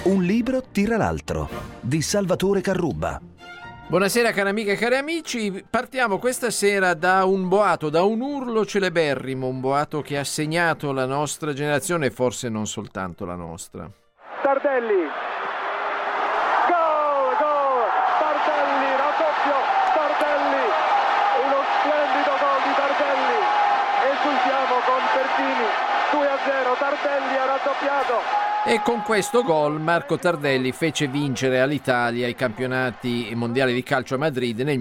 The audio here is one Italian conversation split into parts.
Un libro tira l'altro, di Salvatore Carrubba. Buonasera cari amiche e cari amici, partiamo questa sera da un boato, da un urlo celeberrimo, un boato che ha segnato la nostra generazione e forse non soltanto la nostra. Tardelli, gol, Tardelli, raddoppio, Tardelli, uno splendido gol di Tardelli, esultiamo con Pertini, 2-0, Tardelli ha raddoppiato. E con questo gol Marco Tardelli fece vincere all'Italia i campionati mondiali di calcio a Madrid nel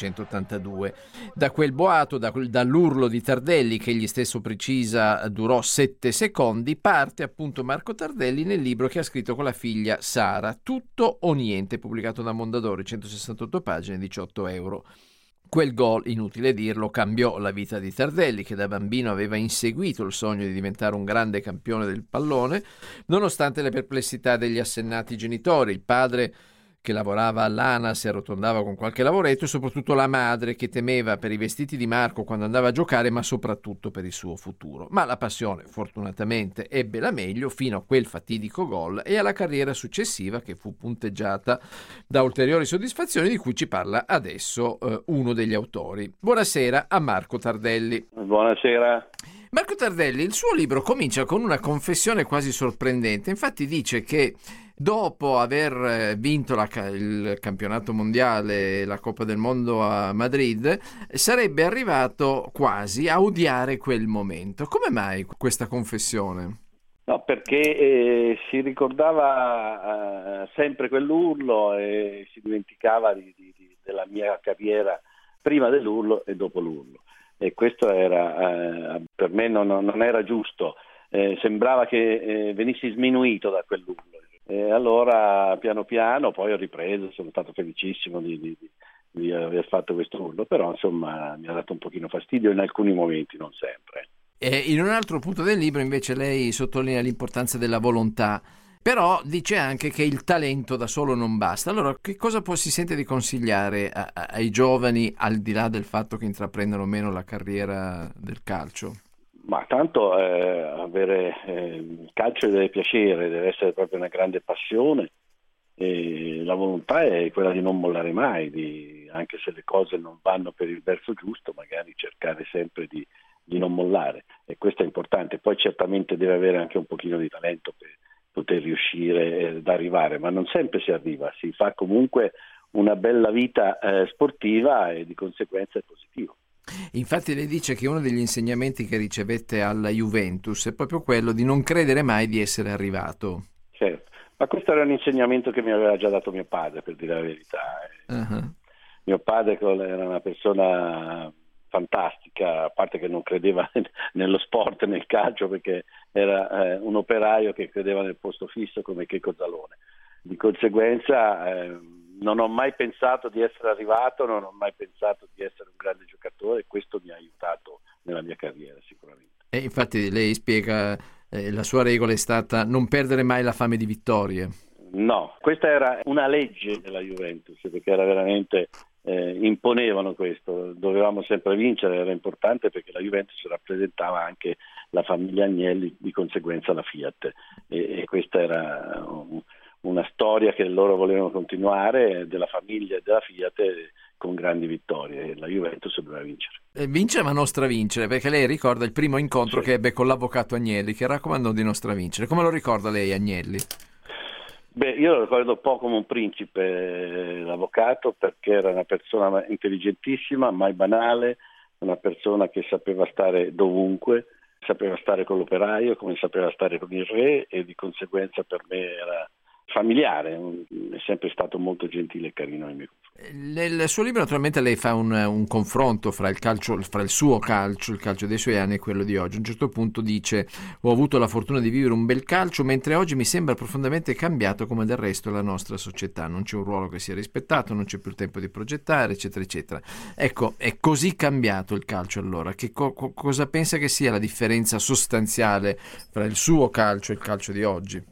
1982. Da quel boato, dall'urlo di Tardelli, che egli stesso precisa durò 7 secondi, parte appunto Marco Tardelli nel libro che ha scritto con la figlia Sara, Tutto o Niente, pubblicato da Mondadori, 168 pagine, 18 euro. Quel gol, inutile dirlo, cambiò la vita di Tardelli, che da bambino aveva inseguito il sogno di diventare un grande campione del pallone, nonostante le perplessità degli assennati genitori, il padre che lavorava all'ANAS e arrotondava con qualche lavoretto, e soprattutto la madre che temeva per i vestiti di Marco quando andava a giocare, ma soprattutto per il suo futuro. Ma la passione, fortunatamente, ebbe la meglio fino a quel fatidico gol e alla carriera successiva, che fu punteggiata da ulteriori soddisfazioni, di cui ci parla adesso uno degli autori. Buonasera a Marco Tardelli. Buonasera. Marco Tardelli, il suo libro comincia con una confessione quasi sorprendente. Infatti dice che dopo aver vinto il campionato mondiale, la Coppa del Mondo a Madrid, sarebbe arrivato quasi a odiare quel momento. Come mai questa confessione? No, perché si ricordava sempre quell'urlo e si dimenticava della mia carriera prima dell'urlo e dopo l'urlo. E questo era per me non era giusto, sembrava che venissi sminuito da quell'urlo. E allora piano piano poi ho ripreso, sono stato felicissimo di aver fatto questo urlo, però insomma mi ha dato un pochino fastidio in alcuni momenti, non sempre. E in un altro punto del libro invece lei sottolinea l'importanza della volontà, però dice anche che il talento da solo non basta. Allora, che cosa si sente di consigliare ai giovani, al di là del fatto che intraprendano o meno la carriera del calcio? Ma tanto avere il calcio deve piacere, deve essere proprio una grande passione, e la volontà è quella di non mollare mai, anche se le cose non vanno per il verso giusto, magari cercare sempre di non mollare, e questo è importante. Poi certamente deve avere anche un pochino di talento per poter riuscire ad arrivare, ma non sempre si arriva, si fa comunque una bella vita sportiva e di conseguenza è positivo. Infatti lei dice che uno degli insegnamenti che ricevette alla Juventus è proprio quello di non credere mai di essere arrivato. Certo, ma questo era un insegnamento che mi aveva già dato mio padre, per dire la verità. Uh-huh. Mio padre era una persona fantastica, a parte che non credeva nello sport, nel calcio, perché era un operaio che credeva nel posto fisso come Checco Zalone. Di conseguenza non ho mai pensato di essere arrivato, non ho mai pensato di essere un grande giocatore, e questo mi ha aiutato nella mia carriera sicuramente. E infatti lei spiega la sua regola è stata non perdere mai la fame di vittorie. No, questa era una legge della Juventus, perché era veramente imponevano questo, dovevamo sempre vincere, era importante perché la Juventus rappresentava anche la famiglia Agnelli, di conseguenza la Fiat, e questa era una storia che loro volevano continuare, della famiglia e della Fiat, con grandi vittorie. La Juventus doveva vincere. Vincere ma non stravincere, perché lei ricorda il primo incontro Sì. che ebbe con l'avvocato Agnelli, che raccomandò di non stravincere. Come lo ricorda lei Agnelli? Beh, io lo ricordo un po' come un principe, l'avvocato, perché era una persona intelligentissima, mai banale, una persona che sapeva stare dovunque, sapeva stare con l'operaio come sapeva stare con il re, e di conseguenza per me era familiare, è sempre stato molto gentile e carino nei miei confronti. Nel suo libro naturalmente lei fa un confronto fra il calcio, fra il suo calcio, il calcio dei suoi anni, e quello di oggi. A un certo punto dice: ho avuto la fortuna di vivere un bel calcio, mentre oggi mi sembra profondamente cambiato, come del resto la nostra società. Non c'è un ruolo che sia rispettato, non c'è più il tempo di progettare, eccetera eccetera. Ecco, è così cambiato il calcio allora? Che cosa pensa che sia la differenza sostanziale fra il suo calcio e il calcio di oggi?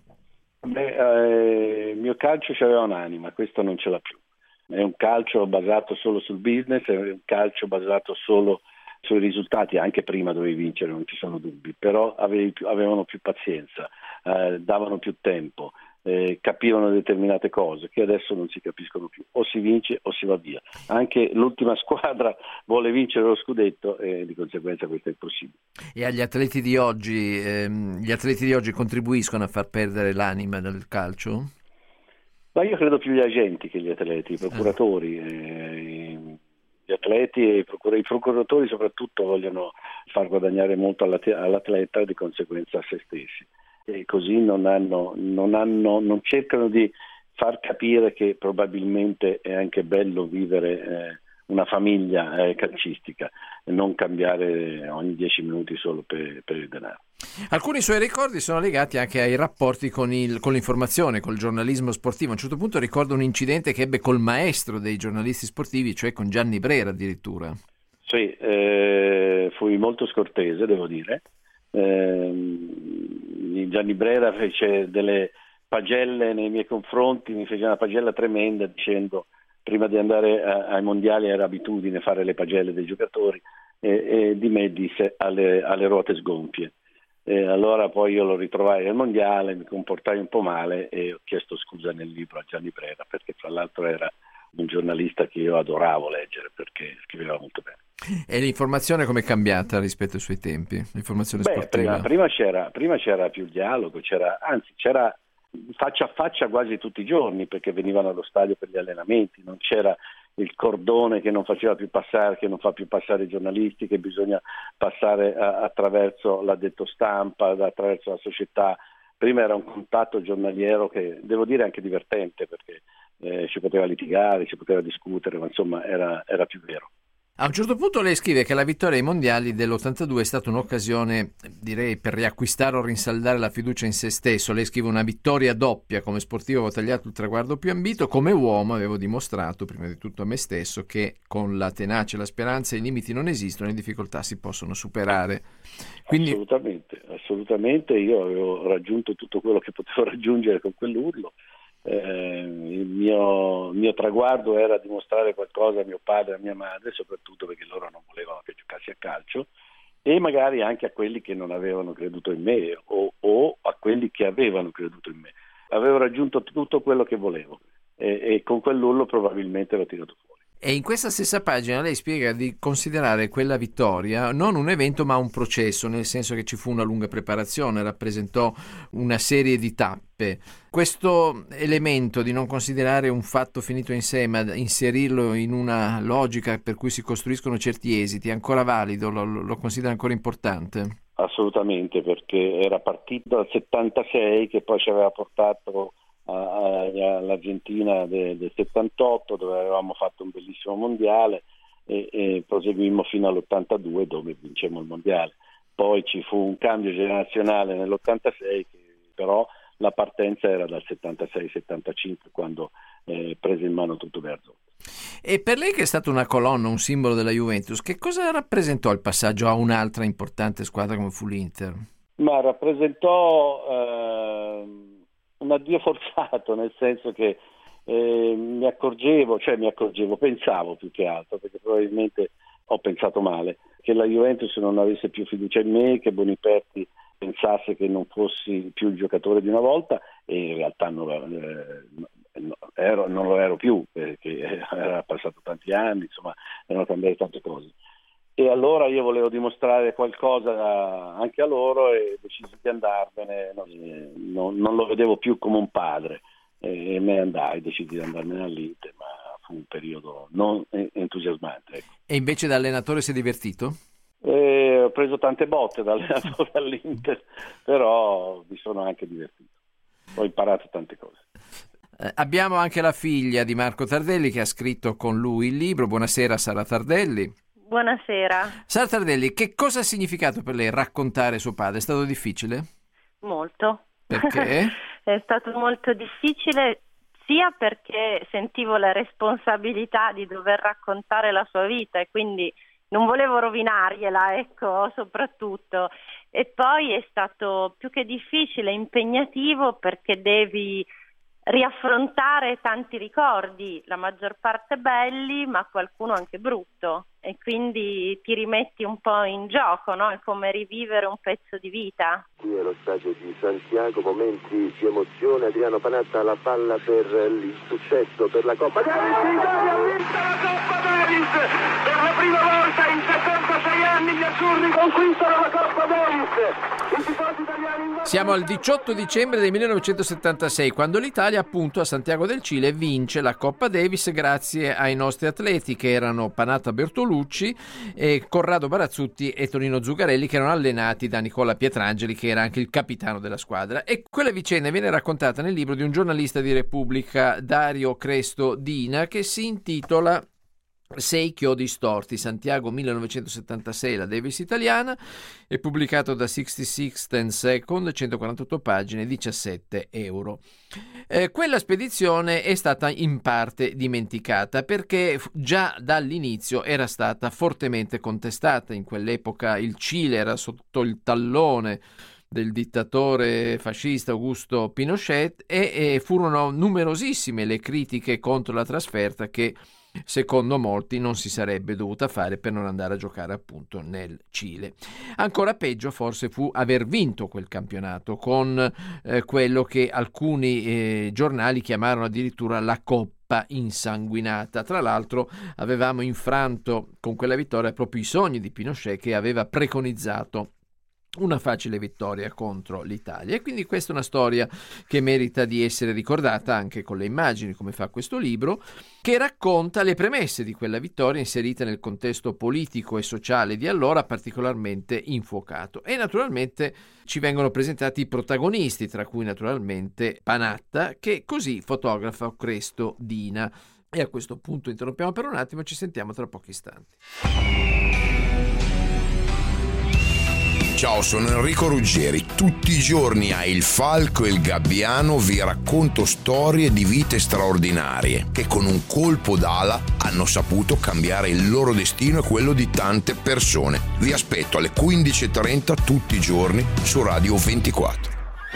Beh, il mio calcio c'aveva un'anima, questo non ce l'ha più. È un calcio basato solo sul business, è un calcio basato solo sui risultati. Anche prima dovevi vincere, non ci sono dubbi, però avevano più pazienza, davano più tempo, capivano determinate cose che adesso non si capiscono più, o si vince o si va via. Anche l'ultima squadra vuole vincere lo scudetto e di conseguenza questo è impossibile. E agli atleti di oggi, gli atleti di oggi contribuiscono a far perdere l'anima del calcio? Ma io credo più gli agenti che gli atleti, i procuratori. Gli atleti e i procuratori soprattutto vogliono far guadagnare molto all'atleta e di conseguenza a se stessi. E così non cercano di far capire che probabilmente è anche bello vivere una famiglia calcistica e non cambiare ogni 10 minuti solo per il denaro. Alcuni suoi ricordi sono legati anche ai rapporti con l'informazione, col giornalismo sportivo. A un certo punto ricordo un incidente che ebbe col maestro dei giornalisti sportivi, cioè con Gianni Brera addirittura. Sì, fui molto scortese, devo dire. Gianni Brera fece delle pagelle nei miei confronti, mi fece una pagella tremenda dicendo prima di andare ai mondiali era abitudine fare le pagelle dei giocatori e di me disse alle ruote sgonfie. Allora poi io lo ritrovai al mondiale, mi comportai un po' male e ho chiesto scusa nel libro a Gianni Brera perché fra l'altro era un giornalista che io adoravo leggere perché scriveva molto bene. E l'informazione com'è cambiata rispetto ai suoi tempi? L'informazione sportiva? Prima c'era più dialogo, c'era faccia a faccia quasi tutti i giorni perché venivano allo stadio per gli allenamenti, non c'era il cordone che non faceva più passare, che non fa più passare i giornalisti, che bisogna passare attraverso l'addetto stampa, attraverso la società. Prima era un contatto giornaliero che devo dire anche divertente perché si poteva litigare, si poteva discutere, ma insomma era più vero. A un certo punto lei scrive che la vittoria ai mondiali dell'82 è stata un'occasione, direi, per riacquistare o rinsaldare la fiducia in se stesso. Lei scrive: una vittoria doppia, come sportivo avevo tagliato il traguardo più ambito, come uomo avevo dimostrato, prima di tutto a me stesso, che con la tenacia e la speranza i limiti non esistono e le difficoltà si possono superare. Quindi... Assolutamente, io avevo raggiunto tutto quello che potevo raggiungere con quell'urlo. Il mio traguardo era dimostrare qualcosa a mio padre e a mia madre, soprattutto perché loro non volevano che giocassi a calcio, e magari anche a quelli che non avevano creduto in me o a quelli che avevano creduto in me. Avevo raggiunto tutto quello che volevo e con quell'urlo probabilmente l'ho tirato fuori. E in questa stessa pagina lei spiega di considerare quella vittoria non un evento ma un processo, nel senso che ci fu una lunga preparazione, rappresentò una serie di tappe. Questo elemento di non considerare un fatto finito in sé ma inserirlo in una logica per cui si costruiscono certi esiti è ancora valido? Lo considera ancora importante? Assolutamente, perché era partito dal 76 che poi ci aveva portato all'Argentina del 78 dove avevamo fatto un bellissimo mondiale e proseguimmo fino all'82 dove vincemmo il mondiale. Poi ci fu un cambio generazionale nell'86 che però la partenza era dal 76-75 quando prese in mano tutto Bearzot. E per lei, che è stata una colonna, un simbolo della Juventus, che cosa rappresentò il passaggio a un'altra importante squadra come fu l'Inter? Ma rappresentò un addio forzato, nel senso che pensavo più che altro, perché probabilmente ho pensato male, che la Juventus non avesse più fiducia in me, che Boniperti pensasse che non fossi più il giocatore di una volta, e in realtà non lo ero più, perché era passato tanti anni, insomma erano cambiate tante cose. E allora io volevo dimostrare qualcosa anche a loro e decisi di andarmene, non lo vedevo più come un padre e me ne andai, decisi di andarmene all'Inter, ma fu un periodo non entusiasmante. Ecco. E invece da allenatore si è divertito? Ho preso tante botte da allenatore all'Inter, però mi sono anche divertito, ho imparato tante cose. Abbiamo anche la figlia di Marco Tardelli che ha scritto con lui il libro. Buonasera Sara Tardelli. Buonasera. Sara Tardelli, che cosa ha significato per lei raccontare suo padre? È stato difficile? Molto. Perché? È stato molto difficile sia perché sentivo la responsabilità di dover raccontare la sua vita e quindi non volevo rovinargliela, ecco, soprattutto. E poi è stato più che difficile, impegnativo, perché devi riaffrontare tanti ricordi, la maggior parte belli, ma qualcuno anche brutto, e quindi ti rimetti un po' in gioco, no? È come rivivere un pezzo di vita. Qui è lo stadio di Santiago, momenti di emozione. Adriano Panatta alla palla per il successo, per la Coppa Davis. L'Italia ha vinto la Coppa Davis per la prima volta in 76 anni. Gli azzurri conquistano la Coppa Davis. Siamo al 18 dicembre del 1976, quando l'Italia, appunto, a Santiago del Cile vince la Coppa Davis grazie ai nostri atleti, che erano Panatta Bertolucci, Corrado Barazzutti e Tonino Zugarelli, che erano allenati da Nicola Pietrangeli, che era anche il capitano della squadra. E quella vicenda viene raccontata nel libro di un giornalista di Repubblica, Dario Cresto Dina, che si intitola 6 chiodi storti, Santiago 1976, la Davis italiana, è pubblicato da 66th and Second, 148 pagine, 17 euro. Quella spedizione è stata in parte dimenticata perché già dall'inizio era stata fortemente contestata. In quell'epoca il Cile era sotto il tallone del dittatore fascista Augusto Pinochet e furono numerosissime le critiche contro la trasferta che secondo molti non si sarebbe dovuta fare per non andare a giocare appunto nel Cile. Ancora peggio forse fu aver vinto quel campionato con quello che alcuni giornali chiamarono addirittura la Coppa insanguinata. Tra l'altro avevamo infranto con quella vittoria proprio i sogni di Pinochet, che aveva preconizzato una facile vittoria contro l'Italia. E quindi questa è una storia che merita di essere ricordata anche con le immagini, come fa questo libro, che racconta le premesse di quella vittoria inserita nel contesto politico e sociale di allora particolarmente infuocato. E naturalmente ci vengono presentati i protagonisti, tra cui naturalmente Panatta, che così fotografa Cresto Dina. E a questo punto interrompiamo per un attimo e ci sentiamo tra pochi istanti. Ciao, sono Enrico Ruggeri. Tutti i giorni a Il Falco e il Gabbiano vi racconto storie di vite straordinarie che con un colpo d'ala hanno saputo cambiare il loro destino e quello di tante persone. Vi aspetto alle 15:30 tutti i giorni su Radio 24.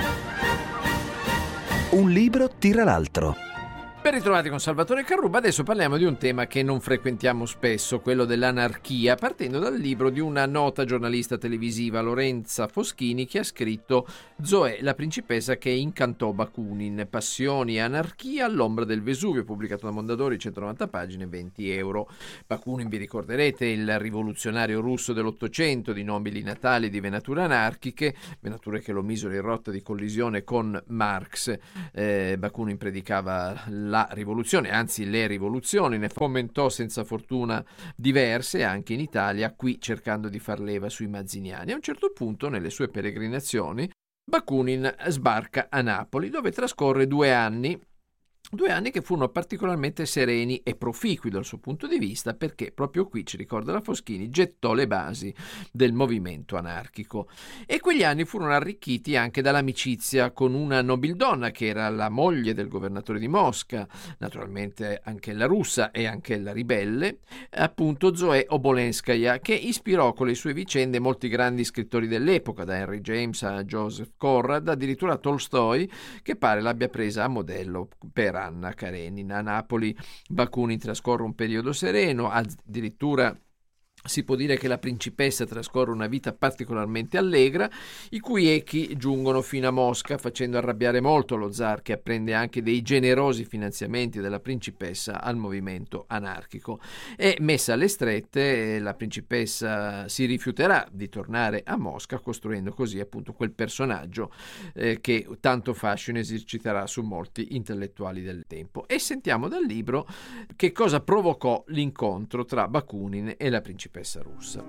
Un libro tira l'altro. Ben ritrovati con Salvatore Carrubba. Adesso parliamo di un tema che non frequentiamo spesso, quello dell'anarchia, partendo dal libro di una nota giornalista televisiva, Lorenza Foschini, che ha scritto Zoe, la principessa che incantò Bakunin, passioni e anarchia all'ombra del Vesuvio, pubblicato da Mondadori, 190 pagine, 20 euro. Bakunin, vi ricorderete, il rivoluzionario russo dell'Ottocento, di nobili natali e di venature anarchiche, venature che lo misero in rotta di collisione con Marx. Bakunin predicava la rivoluzione, anzi le rivoluzioni, ne fomentò senza fortuna diverse anche in Italia, qui cercando di far leva sui mazziniani. A un certo punto, nelle sue peregrinazioni, Bakunin sbarca a Napoli, dove trascorre 2 anni che furono particolarmente sereni e proficui dal suo punto di vista, perché proprio qui, ci ricorda la Foschini, gettò le basi del movimento anarchico. E quegli anni furono arricchiti anche dall'amicizia con una nobildonna che era la moglie del governatore di Mosca, naturalmente anche la russa e anche la ribelle, appunto Zoe Obolenskaya, che ispirò con le sue vicende molti grandi scrittori dell'epoca, da Henry James a Joseph Conrad, addirittura Tolstoi, che pare l'abbia presa a modello per Anna Karenina. A Napoli Bakunin trascorre un periodo sereno, addirittura si può dire che la principessa trascorre una vita particolarmente allegra, i cui echi giungono fino a Mosca, facendo arrabbiare molto lo zar, che apprende anche dei generosi finanziamenti della principessa al movimento anarchico. E messa alle strette, la principessa si rifiuterà di tornare a Mosca, costruendo così appunto quel personaggio che tanto fascino eserciterà su molti intellettuali del tempo. E sentiamo dal libro che cosa provocò l'incontro tra Bakunin e la principessa russa.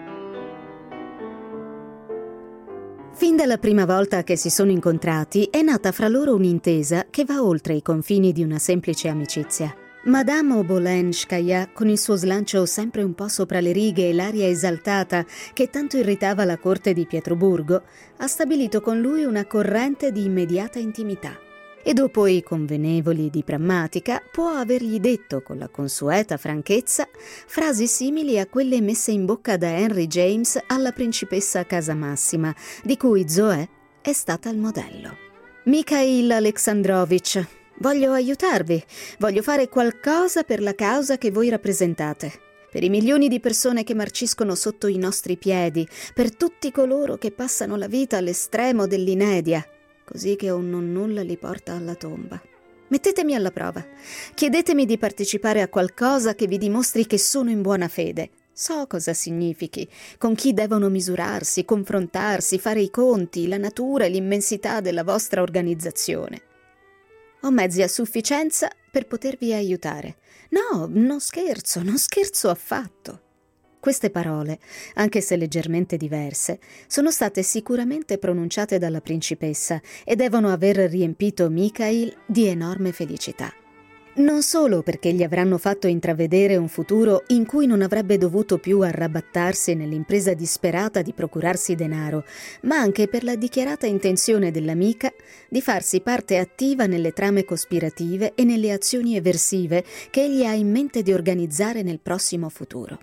Fin dalla prima volta che si sono incontrati è nata fra loro un'intesa che va oltre i confini di una semplice amicizia. Madame Obolenskaya, con il suo slancio sempre un po' sopra le righe e l'aria esaltata che tanto irritava la corte di Pietroburgo, ha stabilito con lui una corrente di immediata intimità. E dopo i convenevoli di prammatica può avergli detto con la consueta franchezza frasi simili a quelle messe in bocca da Henry James alla principessa Casamassima, di cui Zoe è stata il modello. Mikhail Alexandrovich, Voglio aiutarvi, voglio fare qualcosa per la causa che voi rappresentate, per i milioni di persone che marciscono sotto i nostri piedi, per tutti coloro che passano la vita all'estremo dell'inedia, così che un nonnulla li porta alla tomba. Mettetemi alla prova, chiedetemi di partecipare a qualcosa che vi dimostri che sono in buona fede. So cosa significhi, con chi devono misurarsi, confrontarsi, fare i conti, la natura e l'immensità della vostra organizzazione. Ho mezzi a sufficienza per potervi aiutare. No, non scherzo affatto. Queste parole, anche se leggermente diverse, sono state sicuramente pronunciate dalla principessa e devono aver riempito Mikhail di enorme felicità. Non solo perché gli avranno fatto intravedere un futuro in cui non avrebbe dovuto più arrabattarsi nell'impresa disperata di procurarsi denaro, ma anche per la dichiarata intenzione dell'amica di farsi parte attiva nelle trame cospirative e nelle azioni eversive che egli ha in mente di organizzare nel prossimo futuro.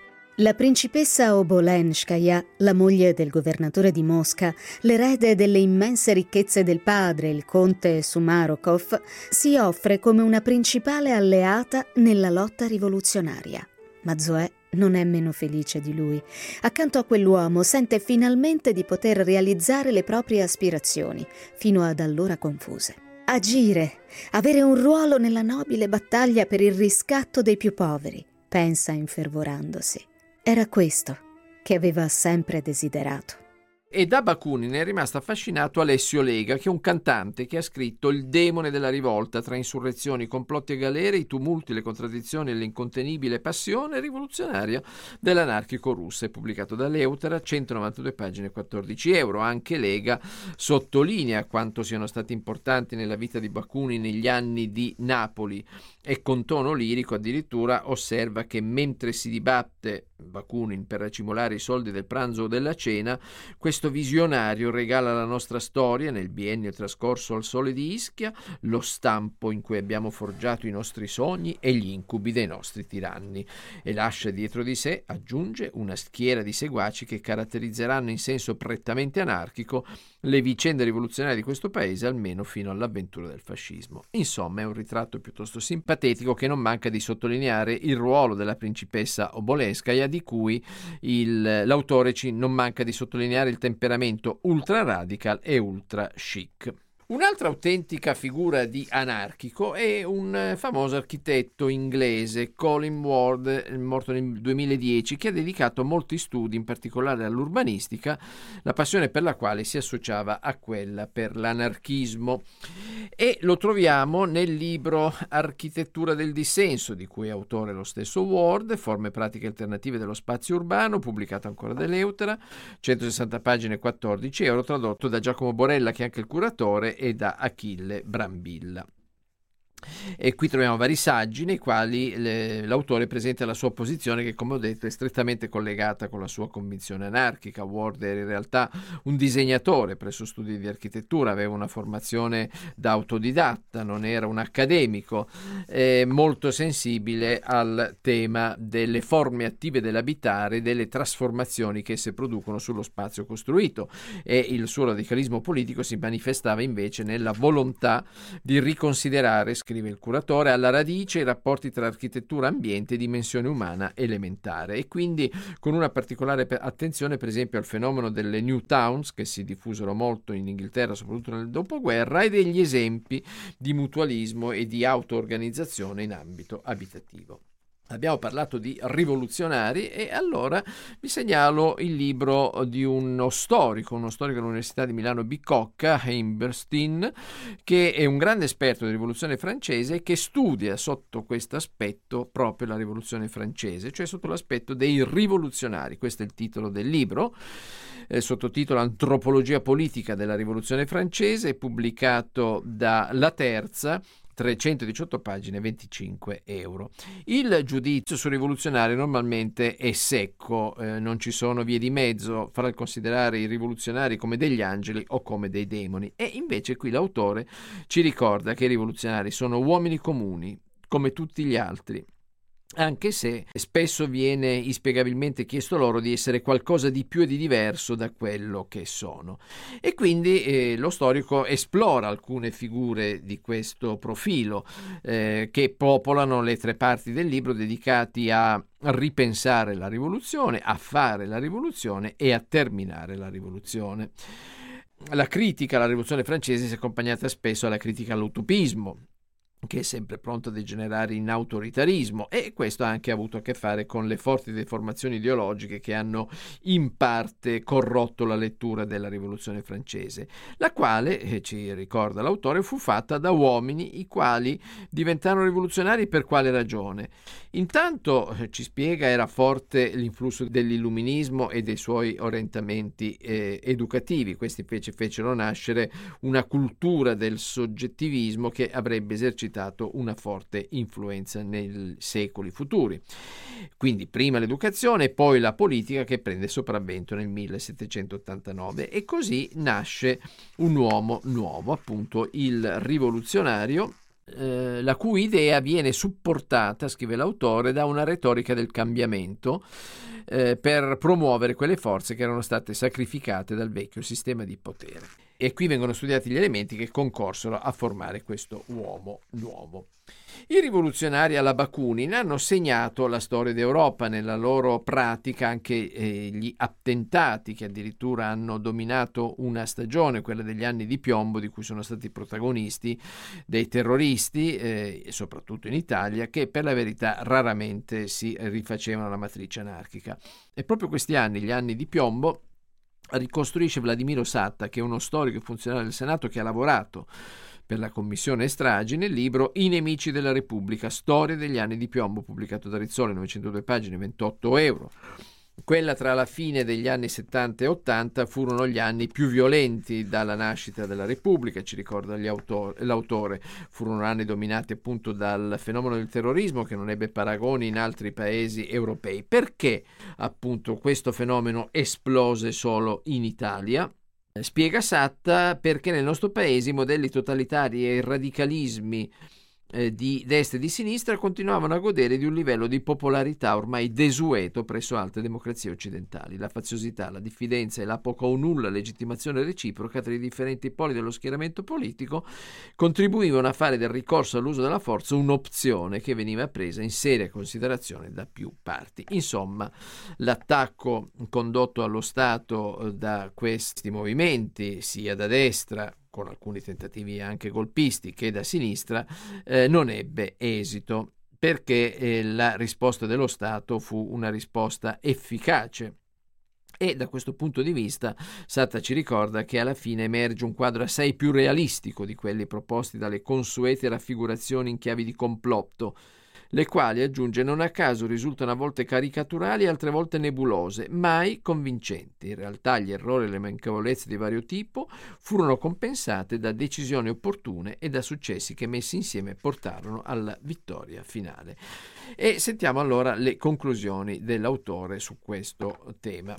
La principessa Obolenskaya, la moglie del governatore di Mosca, l'erede delle immense ricchezze del padre, il conte Sumarokov, si offre come una principale alleata nella lotta rivoluzionaria. Ma Zoe non è meno felice di lui. Accanto a quell'uomo sente finalmente di poter realizzare le proprie aspirazioni, fino ad allora confuse. Agire, avere un ruolo nella nobile battaglia per il riscatto dei più poveri, pensa infervorandosi. Era questo che aveva sempre desiderato. E da Bakunin è rimasto affascinato Alessio Lega, che è un cantante che ha scritto Il demone della rivolta, tra insurrezioni, complotti e galere, i tumulti, le contraddizioni e l'incontenibile passione rivoluzionaria dell'anarchico russo. È pubblicato da Leutera, 192 pagine, 14 euro. Anche Lega sottolinea quanto siano stati importanti nella vita di Bakunin negli anni di Napoli e con tono lirico addirittura osserva che mentre si dibatte Bakunin per racimolare i soldi del pranzo o della cena, questo visionario regala alla nostra storia, nel biennio trascorso al sole di Ischia, lo stampo in cui abbiamo forgiato i nostri sogni e gli incubi dei nostri tiranni, e lascia dietro di sé, aggiunge, una schiera di seguaci che caratterizzeranno in senso prettamente anarchico le vicende rivoluzionarie di questo paese, almeno fino all'avventura del fascismo. Insomma, è un ritratto piuttosto simpatico che non manca di sottolineare il ruolo della principessa Obolenskaya, di cui l'autore non manca di sottolineare il temperamento ultra radical e ultra chic. Un'altra autentica figura di anarchico è un famoso architetto inglese, Colin Ward, morto nel 2010, che ha dedicato molti studi, in particolare all'urbanistica, la passione per la quale si associava a quella per l'anarchismo. E lo troviamo nel libro Architettura del dissenso, di cui è autore lo stesso Ward, Forme pratiche alternative dello spazio urbano, pubblicato ancora da Leutera, 160 pagine, 14 euro, tradotto da Giacomo Borella, che è anche il curatore, e da Achille Brambilla. E qui troviamo vari saggi nei quali l'autore presenta la sua posizione, che, come ho detto, è strettamente collegata con la sua convinzione anarchica. Ward era in realtà un disegnatore presso studi di architettura, aveva una formazione da autodidatta, non era un accademico, molto sensibile al tema delle forme attive dell'abitare, delle trasformazioni che esse producono sullo spazio costruito, e il suo radicalismo politico si manifestava invece nella volontà di riconsiderare, scrive il curatore, alla radice i rapporti tra architettura, ambiente e dimensione umana elementare, e quindi con una particolare attenzione per esempio al fenomeno delle new towns, che si diffusero molto in Inghilterra soprattutto nel dopoguerra, e degli esempi di mutualismo e di auto-organizzazione in ambito abitativo. Abbiamo parlato di rivoluzionari e allora vi segnalo il libro di uno storico dell'Università di Milano Bicocca, Heimberstein, che è un grande esperto di rivoluzione francese e che studia sotto questo aspetto proprio la rivoluzione francese, cioè sotto l'aspetto dei rivoluzionari. Questo è il titolo del libro, sottotitolo Antropologia politica della rivoluzione francese, pubblicato da La Terza, 318 pagine, 25 euro. Il giudizio sui rivoluzionari normalmente è secco, non ci sono vie di mezzo fra il considerare i rivoluzionari come degli angeli o come dei demoni, e invece qui l'autore ci ricorda che i rivoluzionari sono uomini comuni come tutti gli altri, anche se spesso viene inspiegabilmente chiesto loro di essere qualcosa di più e di diverso da quello che sono. E quindi lo storico esplora alcune figure di questo profilo che popolano le 3 parti del libro dedicati a ripensare la rivoluzione, a fare la rivoluzione e a terminare la rivoluzione. La critica alla rivoluzione francese si è accompagnata spesso alla critica all'utopismo, che è sempre pronto a degenerare in autoritarismo, e questo ha anche avuto a che fare con le forti deformazioni ideologiche che hanno in parte corrotto la lettura della rivoluzione francese, la quale, ci ricorda l'autore, fu fatta da uomini i quali diventarono rivoluzionari per quale ragione. Intanto, ci spiega, era forte l'influsso dell'illuminismo e dei suoi orientamenti educativi. Questi fecero nascere una cultura del soggettivismo che avrebbe esercitato una forte influenza nei secoli futuri. Quindi prima l'educazione e poi la politica, che prende sopravvento nel 1789, e così nasce un uomo nuovo, appunto il rivoluzionario, la cui idea viene supportata, scrive l'autore, da una retorica del cambiamento per promuovere quelle forze che erano state sacrificate dal vecchio sistema di potere. E qui vengono studiati gli elementi che concorsero a formare questo uomo nuovo. I rivoluzionari alla Bakunin hanno segnato la storia d'Europa nella loro pratica, anche gli attentati che addirittura hanno dominato una stagione, quella degli anni di piombo, di cui sono stati protagonisti dei terroristi, soprattutto in Italia, che per la verità raramente si rifacevano alla matrice anarchica. E proprio questi anni, gli anni di piombo, ricostruisce Vladimiro Satta, che è uno storico e funzionario del Senato che ha lavorato per la commissione stragi nel libro I nemici della Repubblica, storia degli anni di piombo, pubblicato da Rizzoli, 902 pagine, 28 euro. Quella tra la fine degli anni 70 e 80 furono gli anni più violenti dalla nascita della Repubblica, ci ricorda l'autore. Furono anni dominati appunto dal fenomeno del terrorismo, che non ebbe paragoni in altri paesi europei. Perché appunto questo fenomeno esplose solo in Italia? Spiega Satta, perché nel nostro paese i modelli totalitari e i radicalismi di destra e di sinistra continuavano a godere di un livello di popolarità ormai desueto presso altre democrazie occidentali. La faziosità, la diffidenza e la poca o nulla legittimazione reciproca tra i differenti poli dello schieramento politico contribuivano a fare del ricorso all'uso della forza un'opzione che veniva presa in seria considerazione da più parti. Insomma, l'attacco condotto allo Stato da questi movimenti, sia da destra, con alcuni tentativi anche golpisti, che da sinistra, non ebbe esito, perché la risposta dello Stato fu una risposta efficace. E da questo punto di vista Satta ci ricorda che alla fine emerge un quadro assai più realistico di quelli proposti dalle consuete raffigurazioni in chiavi di complotto, le quali, aggiunge, non a caso risultano a volte caricaturali e altre volte nebulose, mai convincenti. In realtà gli errori e le manchevolezze di vario tipo furono compensate da decisioni opportune e da successi che messi insieme portarono alla vittoria finale. E sentiamo allora le conclusioni dell'autore su questo tema.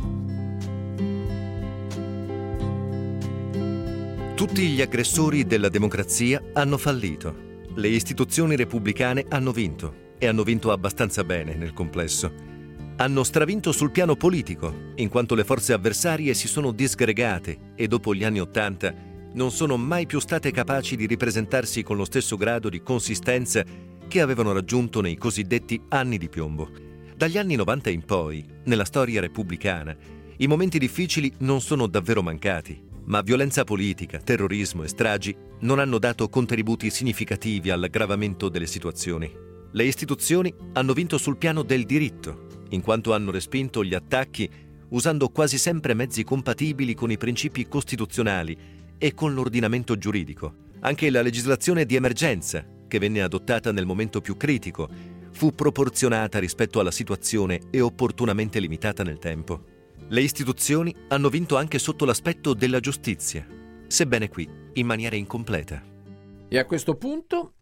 Tutti gli aggressori della democrazia hanno fallito. Le istituzioni repubblicane hanno vinto. E hanno vinto abbastanza bene nel complesso. Hanno stravinto sul piano politico, in quanto le forze avversarie si sono disgregate e dopo gli anni '80 non sono mai più state capaci di ripresentarsi con lo stesso grado di consistenza che avevano raggiunto nei cosiddetti anni di piombo. Dagli anni '90 in poi, nella storia repubblicana, i momenti difficili non sono davvero mancati, ma violenza politica, terrorismo e stragi non hanno dato contributi significativi all'aggravamento delle situazioni. Le istituzioni hanno vinto sul piano del diritto, in quanto hanno respinto gli attacchi usando quasi sempre mezzi compatibili con i principi costituzionali e con l'ordinamento giuridico. Anche la legislazione di emergenza, che venne adottata nel momento più critico, fu proporzionata rispetto alla situazione e opportunamente limitata nel tempo. Le istituzioni hanno vinto anche sotto l'aspetto della giustizia, sebbene qui in maniera incompleta. E a questo punto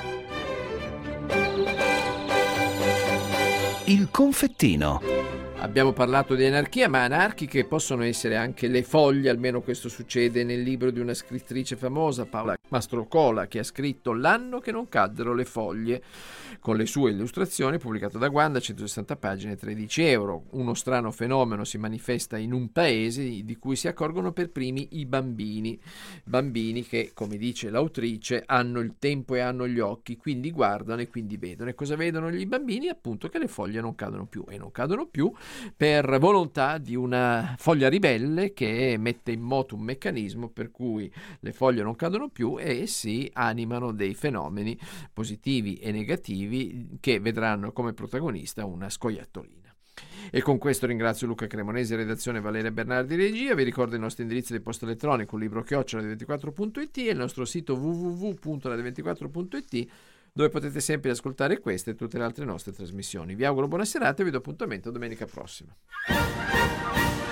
il confettino. Abbiamo parlato di anarchia, ma anarchiche possono essere anche le foglie, almeno questo succede nel libro di una scrittrice famosa, Paola Mastrocola, che ha scritto L'anno che non caddero le foglie, con le sue illustrazioni, pubblicato da Guanda, 160 pagine, 13 euro. Uno strano fenomeno si manifesta in un paese di cui si accorgono per primi i bambini che, come dice l'autrice, hanno il tempo e hanno gli occhi, quindi guardano e quindi vedono. E cosa vedono gli bambini? Appunto che le foglie non cadono più, e non cadono più per volontà di una foglia ribelle che mette in moto un meccanismo per cui le foglie non cadono più e si animano dei fenomeni positivi e negativi che vedranno come protagonista una scoiattolina. E con questo ringrazio Luca Cremonesi, redazione, Valeria Bernardi, regia. Vi ricordo il nostro indirizzo di posta elettronico, libro@radio24.it, e il nostro sito www.radio24.it, dove potete sempre ascoltare queste e tutte le altre nostre trasmissioni. Vi auguro buona serata e vi do appuntamento domenica prossima.